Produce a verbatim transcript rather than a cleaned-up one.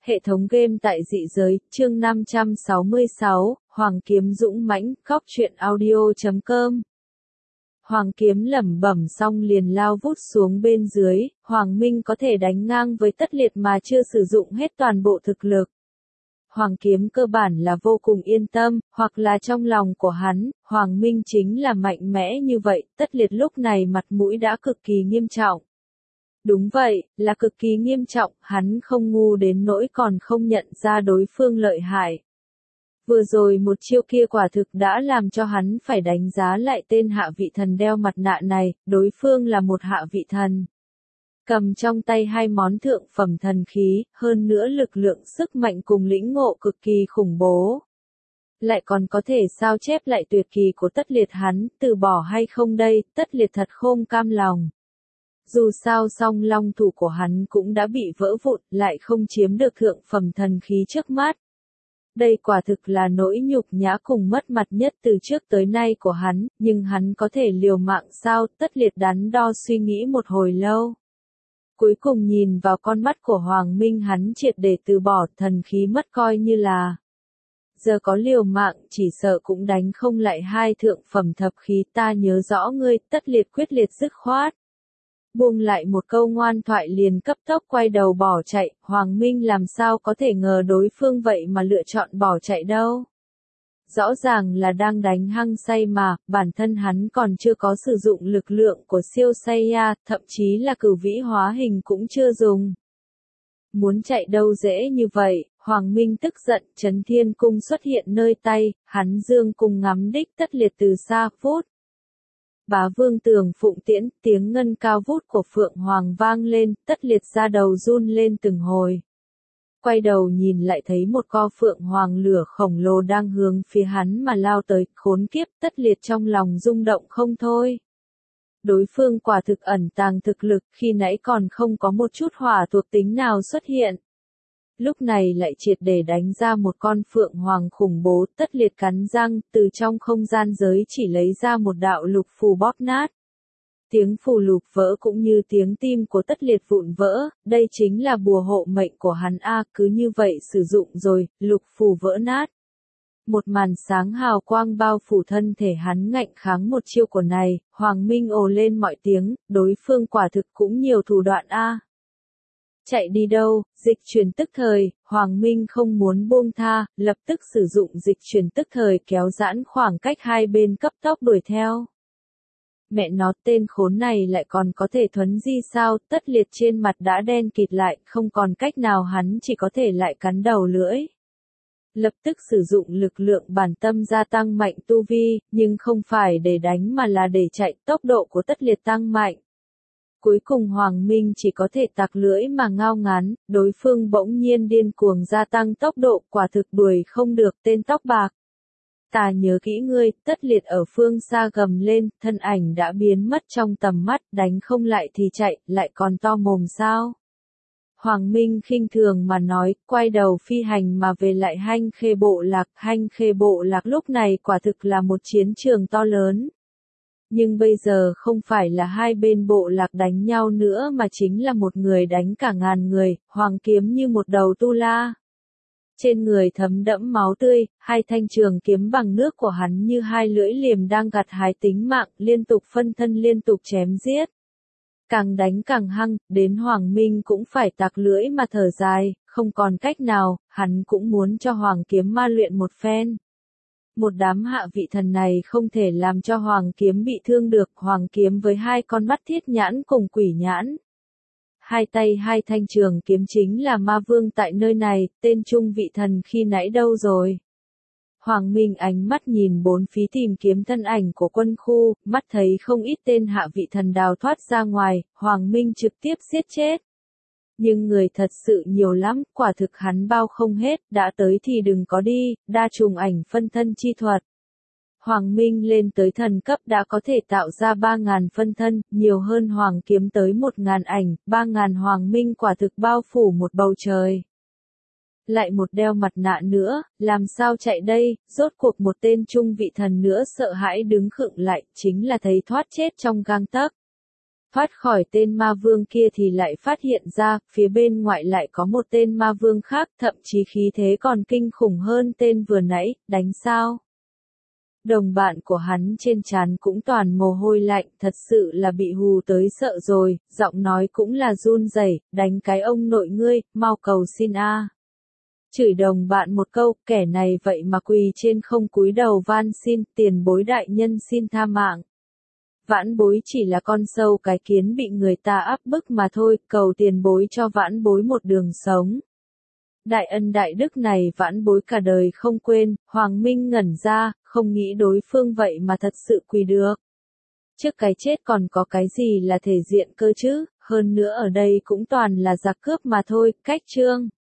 Hệ thống game tại dị giới, chương năm trăm sáu mươi sáu, Hoàng Kiếm dũng mãnh, góc truyện audio chấm com. Hoàng Kiếm lẩm bẩm xong liền lao vút xuống bên dưới, Hoàng Minh có thể đánh ngang với Tất Liệt mà chưa sử dụng hết toàn bộ thực lực. Hoàng Kiếm cơ bản là vô cùng yên tâm, hoặc là trong lòng của hắn, Hoàng Minh chính là mạnh mẽ như vậy, Tất Liệt lúc này mặt mũi đã cực kỳ nghiêm trọng. Đúng vậy, là cực kỳ nghiêm trọng, hắn không ngu đến nỗi còn không nhận ra đối phương lợi hại. Vừa rồi một chiêu kia quả thực đã làm cho hắn phải đánh giá lại tên hạ vị thần đeo mặt nạ này, đối phương là một hạ vị thần. Cầm trong tay hai món thượng phẩm thần khí, hơn nữa lực lượng sức mạnh cùng lĩnh ngộ cực kỳ khủng bố. Lại còn có thể sao chép lại tuyệt kỳ của Tất Liệt, hắn, từ bỏ hay không đây, Tất Liệt thật không cam lòng. Dù sao song long thủ của hắn cũng đã bị vỡ vụn, lại không chiếm được thượng phẩm thần khí trước mắt. Đây quả thực là nỗi nhục nhã cùng mất mặt nhất từ trước tới nay của hắn, nhưng hắn có thể liều mạng sao? Tất Liệt đắn đo suy nghĩ một hồi lâu. Cuối cùng nhìn vào con mắt của Hoàng Minh, hắn triệt để từ bỏ, thần khí mất coi như là. Giờ có liều mạng, chỉ sợ cũng đánh không lại hai thượng phẩm thập khí, ta nhớ rõ ngươi. Tất Liệt quyết liệt dứt khoát. Buông lại một câu ngoan thoại liền cấp tốc quay đầu bỏ chạy, Hoàng Minh làm sao có thể ngờ đối phương vậy mà lựa chọn bỏ chạy đâu. Rõ ràng là đang đánh hăng say mà, bản thân hắn còn chưa có sử dụng lực lượng của siêu Saiya, thậm chí là cửu vĩ hóa hình cũng chưa dùng. Muốn chạy đâu dễ như vậy, Hoàng Minh tức giận, Chấn Thiên Cung xuất hiện nơi tay, hắn dương cung ngắm đích Tất Liệt từ xa, phút. Bá Vương Tường phụng tiễn, tiếng ngân cao vút của Phượng Hoàng vang lên, Tất Liệt ra đầu run lên từng hồi. Quay đầu nhìn lại thấy một con Phượng Hoàng lửa khổng lồ đang hướng phía hắn mà lao tới, khốn kiếp, Tất Liệt trong lòng rung động không thôi. Đối phương quả thực ẩn tàng thực lực, khi nãy còn không có một chút hỏa thuộc tính nào xuất hiện. Lúc này lại triệt để đánh ra một con Phượng Hoàng khủng bố, Tất Liệt cắn răng, từ trong không gian giới chỉ lấy ra một đạo lục phù bóp nát. Tiếng phù lục vỡ cũng như tiếng tim của Tất Liệt vụn vỡ, đây chính là bùa hộ mệnh của hắn a, cứ như vậy sử dụng rồi, lục phù vỡ nát. Một màn sáng hào quang bao phủ thân thể hắn, ngạnh kháng một chiêu của này, Hoàng Minh ồ lên mọi tiếng, đối phương quả thực cũng nhiều thủ đoạn a. Chạy đi đâu, dịch chuyển tức thời, Hoàng Minh không muốn buông tha, lập tức sử dụng dịch chuyển tức thời kéo giãn khoảng cách hai bên cấp tốc đuổi theo. Mẹ nó, tên khốn này lại còn có thể thuấn di sao? Tất Liệt trên mặt đã đen kịt lại, không còn cách nào, hắn chỉ có thể lại cắn đầu lưỡi. Lập tức sử dụng lực lượng bản tâm gia tăng mạnh tu vi, nhưng không phải để đánh mà là để chạy, tốc độ của Tất Liệt tăng mạnh. Cuối cùng Hoàng Minh chỉ có thể tặc lưỡi mà ngao ngán, đối phương bỗng nhiên điên cuồng gia tăng tốc độ, quả thực đuổi không được tên tóc bạc. Ta nhớ kỹ ngươi, Tất Liệt ở phương xa gầm lên, thân ảnh đã biến mất trong tầm mắt, đánh không lại thì chạy, lại còn to mồm sao? Hoàng Minh khinh thường mà nói, quay đầu phi hành mà về lại Hanh Khê Bộ Lạc, Hanh Khê Bộ Lạc lúc này quả thực là một chiến trường to lớn. Nhưng bây giờ không phải là hai bên bộ lạc đánh nhau nữa mà chính là một người đánh cả ngàn người, Hoàng Kiếm như một đầu tu la. Trên người thấm đẫm máu tươi, hai thanh trường kiếm bằng nước của hắn như hai lưỡi liềm đang gặt hái tính mạng, liên tục phân thân liên tục chém giết. Càng đánh càng hăng, đến Hoàng Minh cũng phải tặc lưỡi mà thở dài, không còn cách nào, hắn cũng muốn cho Hoàng Kiếm ma luyện một phen. Một đám hạ vị thần này không thể làm cho Hoàng Kiếm bị thương được, Hoàng Kiếm với hai con mắt thiết nhãn cùng quỷ nhãn. Hai tay hai thanh trường kiếm chính là ma vương tại nơi này, tên trung vị thần khi nãy đâu rồi? Hoàng Minh ánh mắt nhìn bốn phía tìm kiếm thân ảnh của quân khu, mắt thấy không ít tên hạ vị thần đào thoát ra ngoài, Hoàng Minh trực tiếp giết chết. Nhưng người thật sự nhiều lắm, quả thực hắn bao không hết, đã tới thì đừng có đi, đa trùng ảnh phân thân chi thuật. Hoàng Minh lên tới thần cấp đã có thể tạo ra ba ngàn phân thân, nhiều hơn Hoàng Kiếm tới một ngàn ảnh, ba ngàn Hoàng Minh quả thực bao phủ một bầu trời. Lại một đeo mặt nạ nữa, làm sao chạy đây, rốt cuộc một tên trung vị thần nữa sợ hãi đứng khựng lại, chính là thấy thoát chết trong gang tấc. Thoát khỏi tên ma vương kia thì lại phát hiện ra, phía bên ngoại lại có một tên ma vương khác, thậm chí khí thế còn kinh khủng hơn tên vừa nãy, đánh sao? Đồng bạn của hắn trên trán cũng toàn mồ hôi lạnh, thật sự là bị hù tới sợ rồi, giọng nói cũng là run rẩy, đánh cái ông nội ngươi, mau cầu xin a. Chửi đồng bạn một câu, kẻ này vậy mà quỳ trên không cúi đầu van xin, tiền bối đại nhân xin tha mạng. Vãn bối chỉ là con sâu cái kiến bị người ta áp bức mà thôi, cầu tiền bối cho vãn bối một đường sống. Đại ân đại đức này vãn bối cả đời không quên, Hoàng Minh ngẩn ra, không nghĩ đối phương vậy mà thật sự quỳ được. Trước cái chết còn có cái gì là thể diện cơ chứ, hơn nữa ở đây cũng toàn là giặc cướp mà thôi, cách chương.